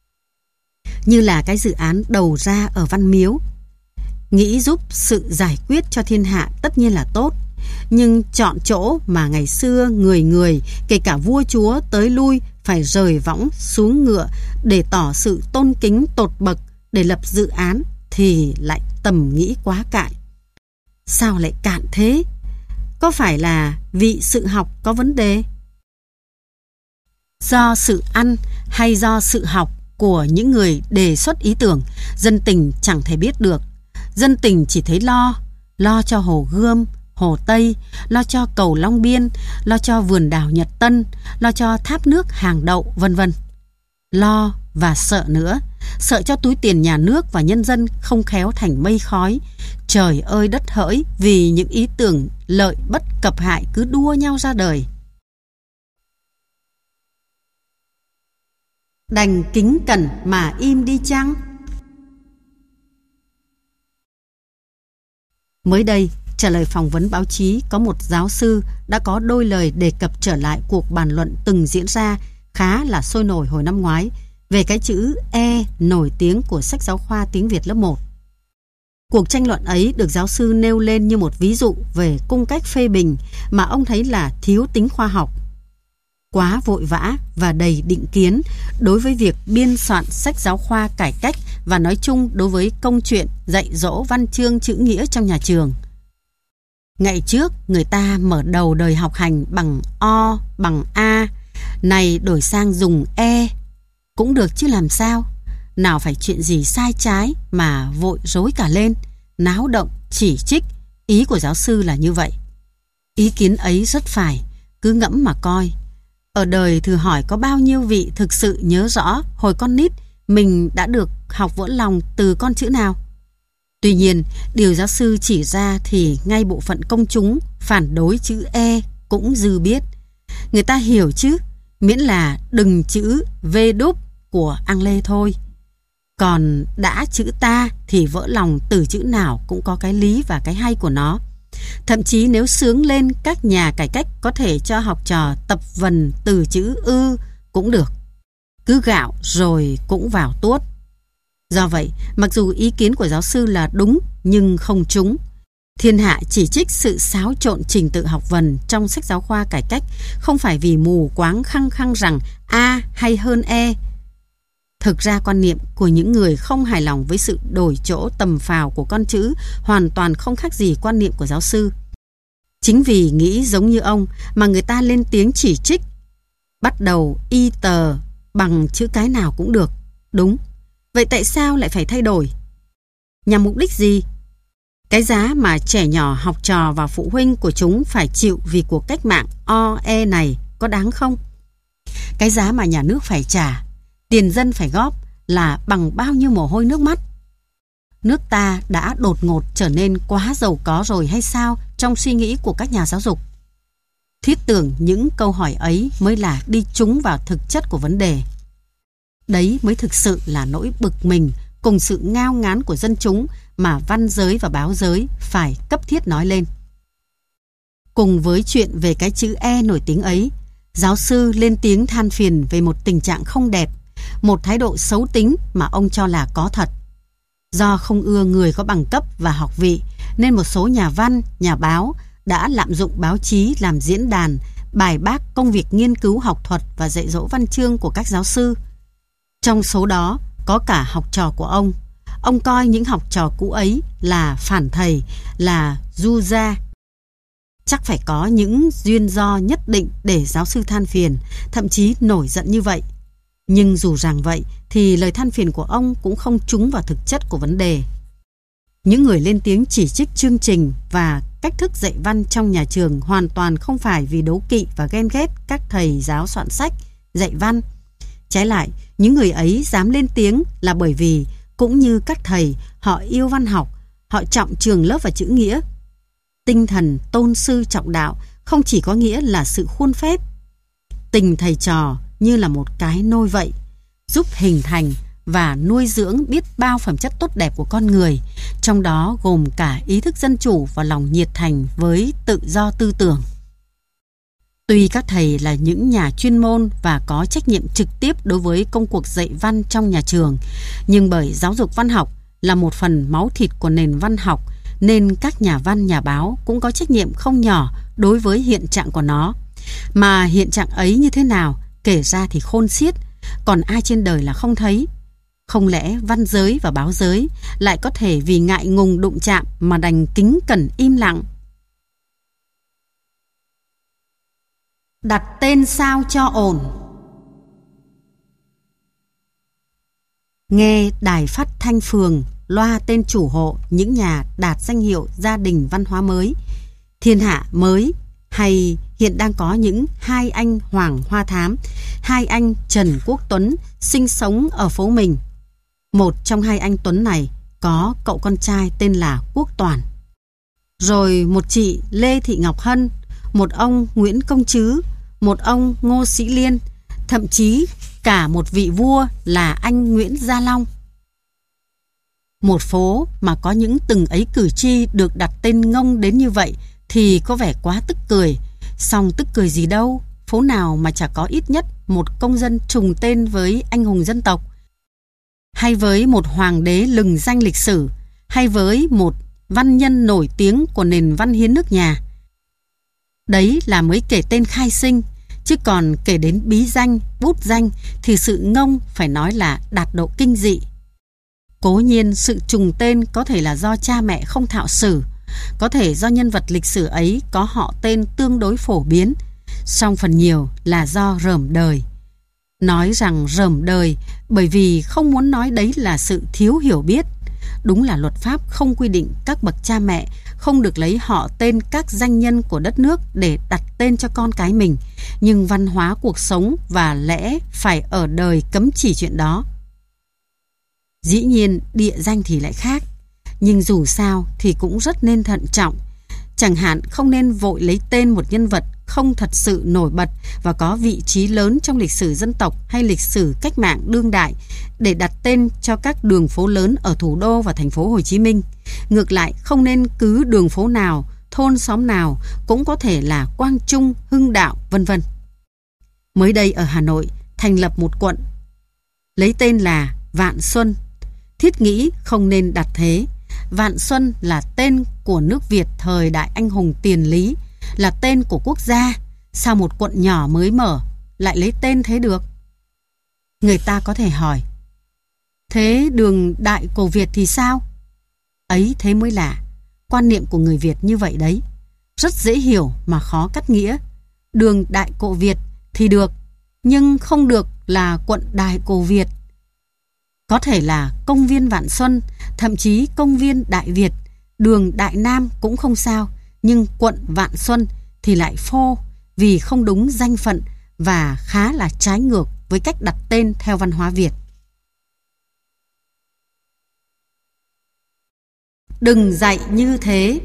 Như là cái dự án đầu ra ở Văn Miếu. Nghĩ giúp sự giải quyết cho thiên hạ tất nhiên là tốt, nhưng chọn chỗ mà ngày xưa người người, kể cả vua chúa tới lui phải rời võng xuống ngựa để tỏ sự tôn kính tột bậc để lập dự án thì lại tầm nghĩ quá cạn. Sao lại cạn thế? Có phải là vị sự học có vấn đề? Do sự ăn hay do sự học của những người đề xuất ý tưởng, dân tình chẳng thể biết được. Dân tình chỉ thấy lo, lo cho Hồ Gươm, Hồ Tây, lo cho cầu Long Biên, lo cho vườn đào Nhật Tân, lo cho tháp nước Hàng Đậu, vân vân. Lo và sợ nữa, sợ cho túi tiền nhà nước và nhân dân không khéo thành mây khói. Trời ơi đất hỡi, vì những ý tưởng lợi bất cập hại cứ đua nhau ra đời. Đành kính cẩn mà im đi chăng? Mới đây, trả lời phỏng vấn báo chí, có một giáo sư đã có đôi lời đề cập trở lại cuộc bàn luận từng diễn ra khá là sôi nổi hồi năm ngoái về cái chữ E nổi tiếng của sách giáo khoa tiếng Việt lớp một. Cuộc tranh luận ấy được giáo sư nêu lên như một ví dụ về cung cách phê bình mà ông thấy là thiếu tính khoa học, quá vội vã và đầy định kiến đối với việc biên soạn sách giáo khoa cải cách và nói chung đối với công chuyện dạy dỗ văn chương chữ nghĩa trong nhà trường. Ngày trước người ta mở đầu đời học hành bằng O, bằng A, này đổi sang dùng E cũng được chứ làm sao. Nào phải chuyện gì sai trái mà vội rối cả lên, náo động, chỉ trích. Ý của giáo sư là như vậy. Ý kiến ấy rất phải, cứ ngẫm mà coi. Ở đời thử hỏi có bao nhiêu vị thực sự nhớ rõ hồi con nít mình đã được học vỡ lòng từ con chữ nào. Tuy nhiên, điều giáo sư chỉ ra thì ngay bộ phận công chúng phản đối chữ E cũng dư biết. Người ta hiểu chứ, miễn là đừng chữ V đúc của Ang Lê thôi. Còn đã chữ ta thì vỡ lòng từ chữ nào cũng có cái lý và cái hay của nó. Thậm chí nếu sướng lên, các nhà cải cách có thể cho học trò tập vần từ chữ ư cũng được. Cứ gạo rồi cũng vào tuốt. Do vậy, mặc dù ý kiến của giáo sư là đúng nhưng không trúng. Thiên hạ chỉ trích sự xáo trộn trình tự học vần trong sách giáo khoa cải cách không phải vì mù quáng khăng khăng rằng A hay hơn E. Thực ra quan niệm của những người không hài lòng với sự đổi chỗ tầm phào của con chữ hoàn toàn không khác gì quan niệm của giáo sư. Chính vì nghĩ giống như ông mà người ta lên tiếng chỉ trích. Bắt đầu y tờ bằng chữ cái nào cũng được. Đúng. Vậy tại sao lại phải thay đổi? Nhằm mục đích gì? Cái giá mà trẻ nhỏ, học trò và phụ huynh của chúng phải chịu vì cuộc cách mạng o e này có đáng không? Cái giá mà nhà nước phải trả, tiền dân phải góp là bằng bao nhiêu mồ hôi nước mắt? Nước ta đã đột ngột trở nên quá giàu có rồi hay sao trong suy nghĩ của các nhà giáo dục? Thiết tưởng những câu hỏi ấy mới là đi trúng vào thực chất của vấn đề. Đấy mới thực sự là nỗi bực mình cùng sự ngao ngán của dân chúng mà văn giới và báo giới phải cấp thiết nói lên. Cùng với chuyện về cái chữ E nổi tiếng ấy, giáo sư lên tiếng than phiền về một tình trạng không đẹp, một thái độ xấu tính mà ông cho là có thật. Do không ưa người có bằng cấp và học vị, nên một số nhà văn, nhà báo đã lạm dụng báo chí làm diễn đàn, bài bác công việc nghiên cứu học thuật và dạy dỗ văn chương của các giáo sư. Trong số đó có cả học trò của ông. Ông coi những học trò cũ ấy là phản thầy, là du gia. Chắc phải có những duyên do nhất định để giáo sư than phiền, thậm chí nổi giận như vậy. Nhưng dù rằng vậy thì lời than phiền của ông cũng không trúng vào thực chất của vấn đề. Những người lên tiếng chỉ trích chương trình và cách thức dạy văn trong nhà trường hoàn toàn không phải vì đố kỵ và ghen ghét các thầy giáo soạn sách, dạy văn. Trái lại, những người ấy dám lên tiếng là bởi vì, cũng như các thầy, họ yêu văn học, họ trọng trường lớp và chữ nghĩa. Tinh thần tôn sư trọng đạo không chỉ có nghĩa là sự khuôn phép. Tình thầy trò như là một cái nôi vậy, giúp hình thành và nuôi dưỡng biết bao phẩm chất tốt đẹp của con người, trong đó gồm cả ý thức dân chủ và lòng nhiệt thành với tự do tư tưởng. Tuy các thầy là những nhà chuyên môn và có trách nhiệm trực tiếp đối với công cuộc dạy văn trong nhà trường, nhưng bởi giáo dục văn học là một phần máu thịt của nền văn học, nên các nhà văn, nhà báo cũng có trách nhiệm không nhỏ đối với hiện trạng của nó. Mà hiện trạng ấy như thế nào, kể ra thì khôn xiết, còn ai trên đời là không thấy. Không lẽ văn giới và báo giới lại có thể vì ngại ngùng đụng chạm mà đành kính cẩn im lặng? Đặt tên sao cho ổn. Nghe đài phát thanh phường loa tên chủ hộ những nhà đạt danh hiệu gia đình văn hóa mới, thiên hạ mới, hay hiện đang có những hai anh Hoàng Hoa Thám, hai anh Trần Quốc Tuấn sinh sống ở phố mình. Một trong hai anh Tuấn này có cậu con trai tên là Quốc Toàn. Rồi một chị Lê Thị Ngọc Hân, một ông Nguyễn Công Trứ, một ông Ngô Sĩ Liên, thậm chí cả một vị vua là anh Nguyễn Gia Long. Một phố mà có những từng ấy cử tri được đặt tên ngông đến như vậy thì có vẻ quá tức cười. Song tức cười gì đâu, phố nào mà chả có ít nhất một công dân trùng tên với anh hùng dân tộc, hay với một hoàng đế lừng danh lịch sử, hay với một văn nhân nổi tiếng của nền văn hiến nước nhà. Đấy là mới kể tên khai sinh, chứ còn kể đến bí danh, bút danh thì sự ngông phải nói là đạt độ kinh dị. Cố nhiên sự trùng tên có thể là do cha mẹ không thạo sử, có thể do nhân vật lịch sử ấy có họ tên tương đối phổ biến, song phần nhiều là do rởm đời. Nói rằng rởm đời bởi vì không muốn nói đấy là sự thiếu hiểu biết. Đúng là luật pháp không quy định các bậc cha mẹ không được lấy họ tên các danh nhân của đất nước để đặt tên cho con cái mình, nhưng văn hóa cuộc sống và lẽ phải ở đời cấm chỉ chuyện đó. Dĩ nhiên địa danh thì lại khác, nhưng dù sao thì cũng rất nên thận trọng. Chẳng hạn không nên vội lấy tên một nhân vật không thật sự nổi bật và có vị trí lớn trong lịch sử dân tộc hay lịch sử cách mạng đương đại để đặt tên cho các đường phố lớn ở thủ đô và thành phố Hồ Chí Minh. Ngược lại, không nên cứ đường phố nào, thôn xóm nào cũng có thể là Quang Trung, Hưng Đạo, vân vân. Mới đây ở Hà Nội thành lập một quận lấy tên là Vạn Xuân. Thiết nghĩ không nên đặt thế. Vạn Xuân là tên của nước Việt thời đại anh hùng Tiền Lý, là tên của quốc gia. Sao một quận nhỏ mới mở lại lấy tên thế được? Người ta có thể hỏi, thế đường Đại Cổ Việt thì sao? Ấy thế mới lạ. Quan niệm của người Việt như vậy đấy. Rất dễ hiểu mà khó cắt nghĩa. Đường Đại Cổ Việt thì được, nhưng không được là quận Đại Cổ Việt. Có thể là công viên Vạn Xuân, thậm chí công viên Đại Việt, đường Đại Nam cũng không sao, nhưng quận Vạn Xuân thì lại phô vì không đúng danh phận và khá là trái ngược với cách đặt tên theo văn hóa Việt. Đừng dạy như thế.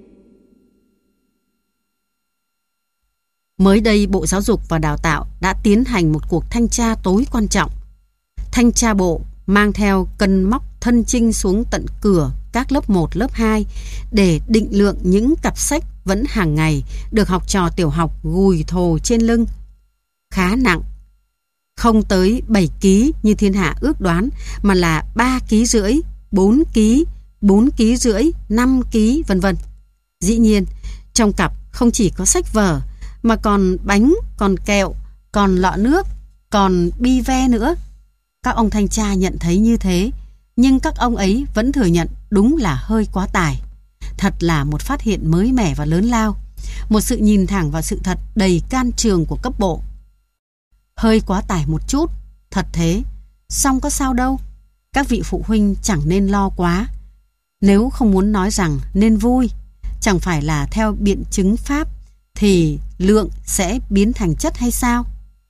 Mới đây, Bộ Giáo dục và Đào tạo đã tiến hành một cuộc thanh tra tối quan trọng. Thanh tra Bộ mang theo cân móc thân chinh xuống tận cửa các lớp một, lớp hai để định lượng những cặp sách vẫn hàng ngày được học trò tiểu học gùi thồ trên lưng. Khá nặng. Không tới bảy ki lô gam như thiên hạ ước đoán, mà là ba ki lô gam rưỡi, bốn ki lô gam, bốn ki lô gam rưỡi, năm ki lô gam, vân vân. Dĩ nhiên, trong cặp không chỉ có sách vở, mà còn bánh, còn kẹo, còn lọ nước, còn bi ve nữa. Các ông thanh tra nhận thấy như thế, nhưng các ông ấy vẫn thừa nhận đúng là hơi quá tải. Thật là một phát hiện mới mẻ và lớn lao, một sự nhìn thẳng vào sự thật đầy can trường của cấp bộ. Hơi quá tải một chút, thật thế, song có sao đâu. Các vị phụ huynh chẳng nên lo quá. Nếu không muốn nói rằng nên vui, chẳng phải là theo biện chứng pháp thì lượng sẽ biến thành chất hay sao?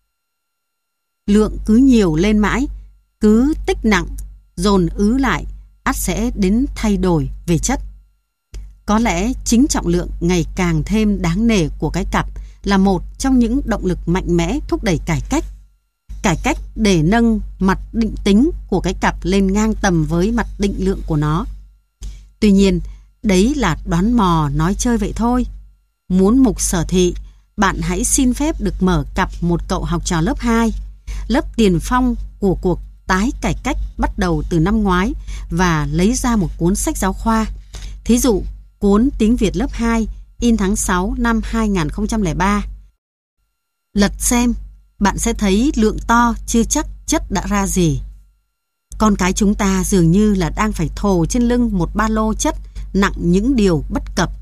Lượng cứ nhiều lên mãi, cứ tích nặng, dồn ứ lại, ắt sẽ đến thay đổi về chất. Có lẽ chính trọng lượng ngày càng thêm đáng nể của cái cặp là một trong những động lực mạnh mẽ thúc đẩy cải cách. Cải cách để nâng mặt định tính của cái cặp lên ngang tầm với mặt định lượng của nó. Tuy nhiên, đấy là đoán mò nói chơi vậy thôi. Muốn mục sở thị, bạn hãy xin phép được mở cặp một cậu học trò lớp hai, lớp tiền phong của cuộc tái cải cách bắt đầu từ năm ngoái, và lấy ra một cuốn sách giáo khoa. Thí dụ, cuốn tiếng Việt lớp hai, in tháng sáu năm hai nghìn không trăm lẻ ba. Lật xem, bạn sẽ thấy lượng to chưa chắc chất đã ra gì. Con cái chúng ta dường như là đang phải thồ trên lưng một ba lô chất nặng những điều bất cập.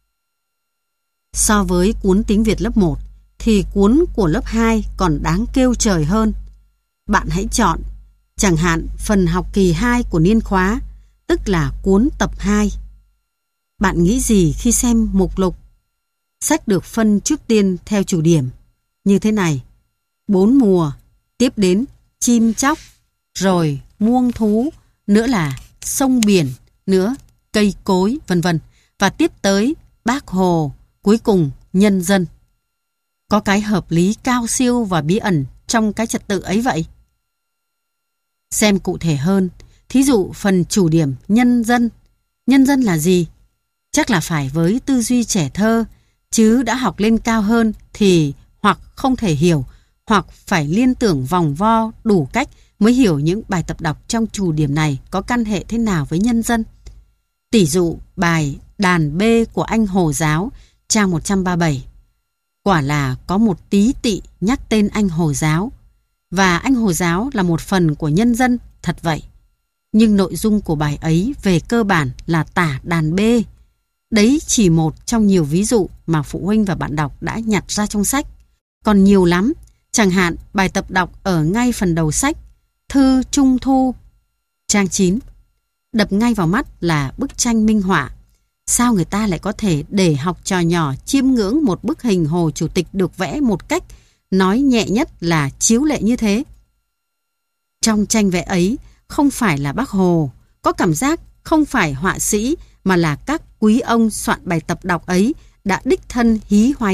So với cuốn tiếng Việt lớp một, thì cuốn của lớp hai còn đáng kêu trời hơn. Bạn hãy chọn, chẳng hạn phần học kỳ hai của niên khóa, tức là cuốn tập hai. Bạn nghĩ gì khi xem mục lục? Sách được phân trước tiên theo chủ điểm như thế này: bốn mùa, tiếp đến chim chóc, rồi muông thú, nữa là sông biển, nữa cây cối, vân vân, và tiếp tới Bác Hồ, cuối cùng nhân dân. Có cái hợp lý cao siêu và bí ẩn trong cái trật tự ấy vậy. Xem cụ thể hơn, thí dụ phần chủ điểm nhân dân. Nhân dân là gì? Chắc là phải với tư duy trẻ thơ, chứ đã học lên cao hơn thì hoặc không thể hiểu, hoặc phải liên tưởng vòng vo đủ cách mới hiểu những bài tập đọc trong chủ điểm này có căn hệ thế nào với nhân dân. Tỷ dụ bài Đàn Bê của anh Hồ Giáo, trang một trăm ba mươi bảy. Quả là có một tí tị nhắc tên anh Hồ Giáo, và anh Hồ Giáo là một phần của nhân dân, thật vậy. Nhưng nội dung của bài ấy về cơ bản là tả đàn bê. Đấy chỉ một trong nhiều ví dụ mà phụ huynh và bạn đọc đã nhặt ra trong sách. Còn nhiều lắm, chẳng hạn bài tập đọc ở ngay phần đầu sách, Thư Trung Thu, trang chín. Đập ngay vào mắt là bức tranh minh họa. Sao người ta lại có thể để học trò nhỏ chiêm ngưỡng một bức hình Hồ Chủ tịch được vẽ một cách nói nhẹ nhất là chiếu lệ như thế? Trong tranh vẽ ấy không phải là Bác Hồ, có cảm giác không phải họa sĩ mà là các quý ông soạn bài tập đọc ấy đã đích thân hí hoáy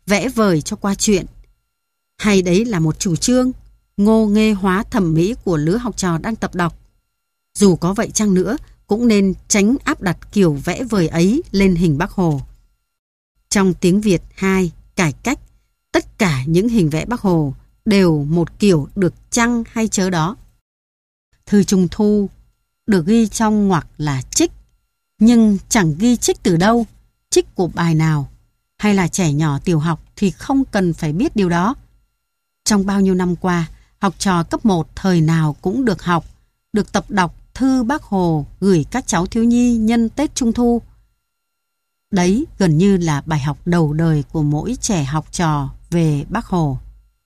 vẽ vời cho qua chuyện. Hay đấy là một chủ trương ngô nghê hóa thẩm mỹ của lứa học trò đang tập đọc. Dù có vậy chăng nữa, cũng nên tránh áp đặt kiểu vẽ vời ấy lên hình Bác Hồ. Trong tiếng Việt hai, cải cách, tất cả những hình vẽ Bác Hồ đều một kiểu được chăng hay chớ đó. Thư Trung Thu được ghi trong ngoặc là trích, nhưng chẳng ghi trích từ đâu, trích của bài nào, hay là trẻ nhỏ tiểu học thì không cần phải biết điều đó. Trong bao nhiêu năm qua, học trò cấp một thời nào cũng được học, được tập đọc thư Bác Hồ gửi các cháu thiếu nhi nhân Tết Trung Thu. Đấy gần như là bài học đầu đời của mỗi trẻ học trò về Bác Hồ.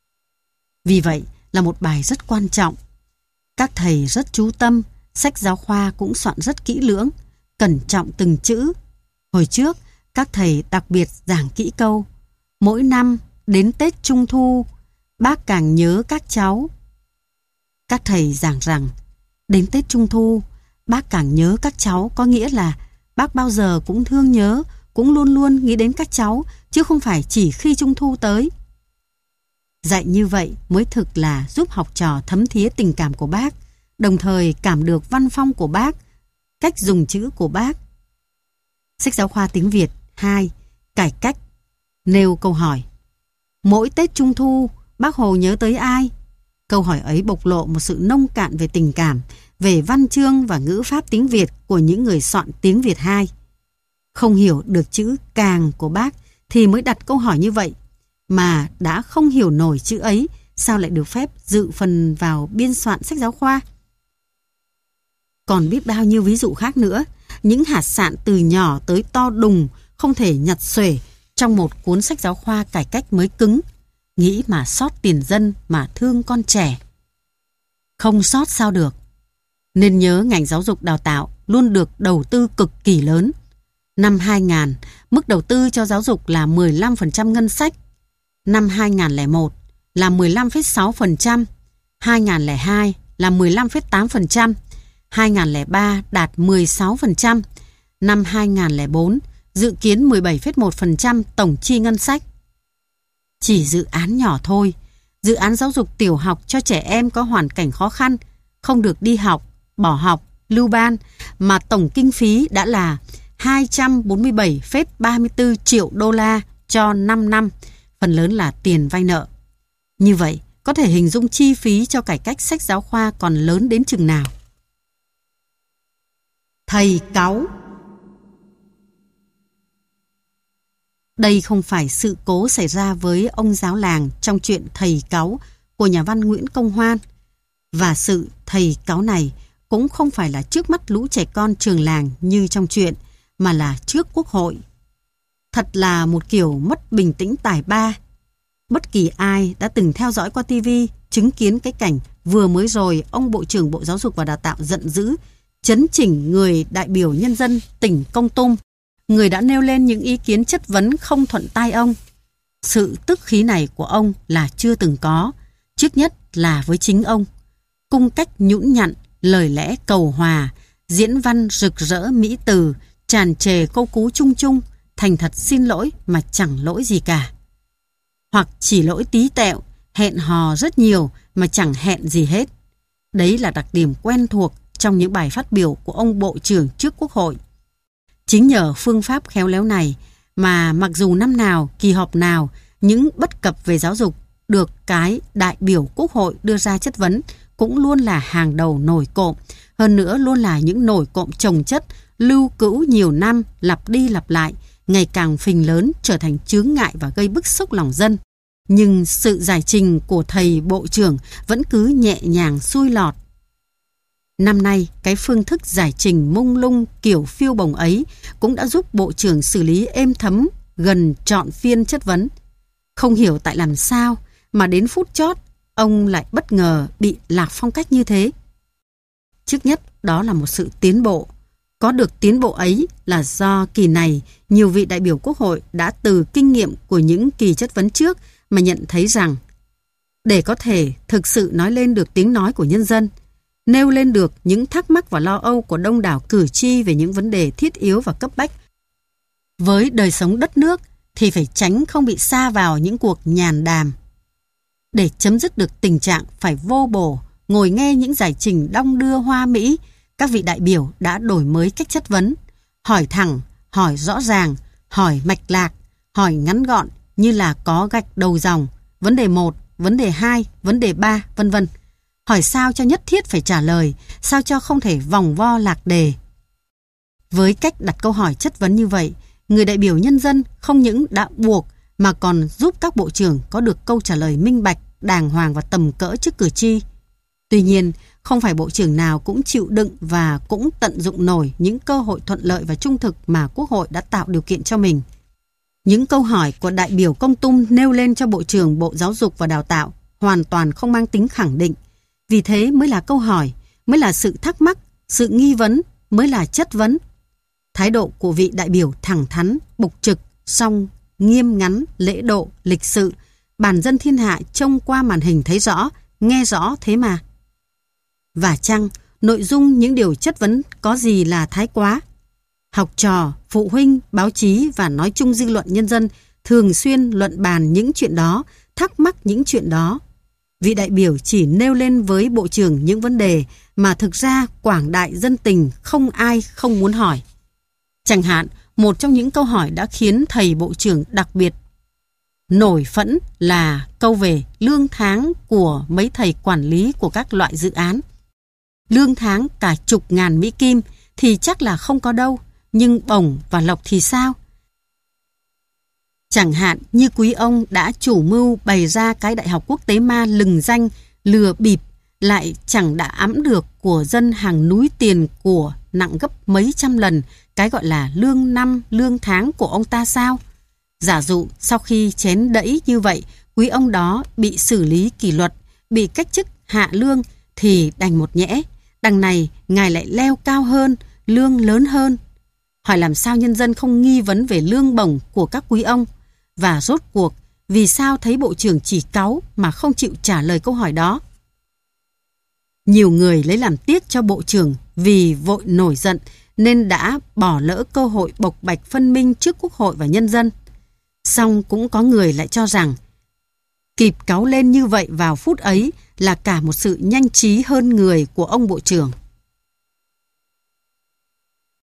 Vì vậy là một bài rất quan trọng. Các thầy rất chú tâm, sách giáo khoa cũng soạn rất kỹ lưỡng, cẩn trọng từng chữ. Hồi trước, các thầy đặc biệt giảng kỹ câu: mỗi năm đến Tết Trung Thu, bác càng nhớ các cháu. Các thầy giảng rằng đến Tết Trung Thu, bác càng nhớ các cháu có nghĩa là bác bao giờ cũng thương nhớ, cũng luôn luôn nghĩ đến các cháu, chứ không phải chỉ khi Trung Thu tới. Dạy như vậy mới thực là giúp học trò thấm thía tình cảm của bác, đồng thời cảm được văn phong của bác, cách dùng chữ của bác. Sách giáo khoa tiếng Việt hai, cải cách, nêu câu hỏi: mỗi Tết Trung Thu, Bác Hồ nhớ tới ai? Câu hỏi ấy bộc lộ một sự nông cạn về tình cảm, về văn chương và ngữ pháp tiếng Việt của những người soạn tiếng Việt hai. Không hiểu được chữ càng của bác thì mới đặt câu hỏi như vậy, mà đã không hiểu nổi chữ ấy, sao lại được phép dự phần vào biên soạn sách giáo khoa? Còn biết bao nhiêu ví dụ khác nữa, những hạt sạn từ nhỏ tới to đùng không thể nhặt xuể trong một cuốn sách giáo khoa cải cách mới cứng. Nghĩ mà xót tiền dân mà thương con trẻ. Không xót sao được. Nên nhớ ngành giáo dục đào tạo luôn được đầu tư cực kỳ lớn. Năm hai nghìn, mức đầu tư cho giáo dục là mười lăm phần trăm ngân sách. Năm hai nghìn lẻ một là mười lăm phẩy sáu phần trăm. hai nghìn lẻ hai là mười lăm phẩy tám phần trăm. hai nghìn lẻ ba đạt mười sáu phần trăm. Năm hai nghìn lẻ bốn dự kiến mười bảy phẩy một phần trăm tổng chi ngân sách. Chỉ dự án nhỏ thôi, dự án giáo dục tiểu học cho trẻ em có hoàn cảnh khó khăn, không được đi học, bỏ học, lưu ban, mà tổng kinh phí đã là hai trăm bốn mươi bảy phẩy ba mươi tư triệu đô la cho năm năm, phần lớn là tiền vay nợ. Như vậy, có thể hình dung chi phí cho cải cách sách giáo khoa còn lớn đến chừng nào. Thầy cáu. Đây không phải sự cố xảy ra với ông giáo làng trong chuyện thầy cáu của nhà văn Nguyễn Công Hoan. Và sự thầy cáu này cũng không phải là trước mắt lũ trẻ con trường làng như trong chuyện, mà là trước Quốc hội. Thật là một kiểu mất bình tĩnh tài ba. Bất kỳ ai đã từng theo dõi qua tivi chứng kiến cái cảnh vừa mới rồi ông Bộ trưởng Bộ Giáo dục và Đào tạo giận dữ chấn chỉnh người đại biểu nhân dân tỉnh Kon Tum, người đã nêu lên những ý kiến chất vấn không thuận tai ông. Sự tức khí này của ông là chưa từng có, trước nhất là với chính ông. Cung cách nhũn nhặn, lời lẽ cầu hòa, diễn văn rực rỡ mỹ từ, tràn trề câu cú chung chung, thành thật xin lỗi mà chẳng lỗi gì cả. Hoặc chỉ lỗi tí tẹo, hẹn hò rất nhiều mà chẳng hẹn gì hết. Đấy là đặc điểm quen thuộc trong những bài phát biểu của ông Bộ trưởng trước Quốc hội. Chính nhờ phương pháp khéo léo này mà mặc dù năm nào, kỳ họp nào, những bất cập về giáo dục được cái đại biểu Quốc hội đưa ra chất vấn cũng luôn là hàng đầu nổi cộm, hơn nữa luôn là những nổi cộm chồng chất, lưu cữu nhiều năm, lặp đi lặp lại, ngày càng phình lớn, trở thành chướng ngại và gây bức xúc lòng dân. Nhưng sự giải trình của thầy Bộ trưởng vẫn cứ nhẹ nhàng xuôi lọt. Năm nay, cái phương thức giải trình mông lung kiểu phiêu bồng ấy cũng đã giúp Bộ trưởng xử lý êm thấm gần trọn phiên chất vấn. Không hiểu tại làm sao mà đến phút chót, ông lại bất ngờ bị lạc phong cách như thế. Trước nhất, đó là một sự tiến bộ. Có được tiến bộ ấy là do kỳ này, nhiều vị đại biểu Quốc hội đã từ kinh nghiệm của những kỳ chất vấn trước mà nhận thấy rằng để có thể thực sự nói lên được tiếng nói của nhân dân, nêu lên được những thắc mắc và lo âu của đông đảo cử tri về những vấn đề thiết yếu và cấp bách với đời sống đất nước, thì phải tránh không bị sa vào những cuộc nhàn đàm. Để chấm dứt được tình trạng phải vô bổ, ngồi nghe những giải trình đong đưa hoa mỹ, các vị đại biểu đã đổi mới cách chất vấn, hỏi thẳng, hỏi rõ ràng, hỏi mạch lạc, hỏi ngắn gọn như là có gạch đầu dòng, vấn đề một, vấn đề hai, vấn đề ba, vân vân. Hỏi sao cho nhất thiết phải trả lời, sao cho không thể vòng vo lạc đề. Với cách đặt câu hỏi chất vấn như vậy, người đại biểu nhân dân không những đã buộc mà còn giúp các bộ trưởng có được câu trả lời minh bạch, đàng hoàng và tầm cỡ trước cử tri. Tuy nhiên, không phải bộ trưởng nào cũng chịu đựng và cũng tận dụng nổi những cơ hội thuận lợi và trung thực mà Quốc hội đã tạo điều kiện cho mình. Những câu hỏi của đại biểu Công Tung nêu lên cho Bộ trưởng Bộ Giáo dục và Đào tạo hoàn toàn không mang tính khẳng định. Vì thế mới là câu hỏi, mới là sự thắc mắc, sự nghi vấn, mới là chất vấn. Thái độ của vị đại biểu thẳng thắn, bộc trực, song nghiêm ngắn, lễ độ, lịch sự, bản dân thiên hạ trông qua màn hình thấy rõ, nghe rõ thế mà. Và chăng, nội dung những điều chất vấn có gì là thái quá? Học trò, phụ huynh, báo chí và nói chung dư luận nhân dân thường xuyên luận bàn những chuyện đó, thắc mắc những chuyện đó. Vị đại biểu chỉ nêu lên với Bộ trưởng những vấn đề mà thực ra quảng đại dân tình không ai không muốn hỏi. Chẳng hạn, một trong những câu hỏi đã khiến thầy Bộ trưởng đặc biệt nổi phẫn là câu về lương tháng của mấy thầy quản lý của các loại dự án. Lương tháng cả chục ngàn Mỹ Kim thì chắc là không có đâu, nhưng bổng và lộc thì sao? Chẳng hạn như quý ông đã chủ mưu bày ra cái đại học quốc tế ma lừng danh, lừa bịp, lại chẳng đã ẵm được của dân hàng núi tiền của nặng gấp mấy trăm lần cái gọi là lương năm, lương tháng của ông ta sao? Giả dụ sau khi chén đẫy như vậy, quý ông đó bị xử lý kỷ luật, bị cách chức hạ lương thì đành một nhẽ. Đằng này ngài lại leo cao hơn, lương lớn hơn. Hỏi làm sao nhân dân không nghi vấn về lương bổng của các quý ông? Và rốt cuộc, vì sao thấy Bộ trưởng chỉ cáu mà không chịu trả lời câu hỏi đó? Nhiều người lấy làm tiếc cho Bộ trưởng vì vội nổi giận nên đã bỏ lỡ cơ hội bộc bạch phân minh trước Quốc hội và nhân dân. Song cũng có người lại cho rằng kịp cáu lên như vậy vào phút ấy là cả một sự nhanh trí hơn người của ông Bộ trưởng.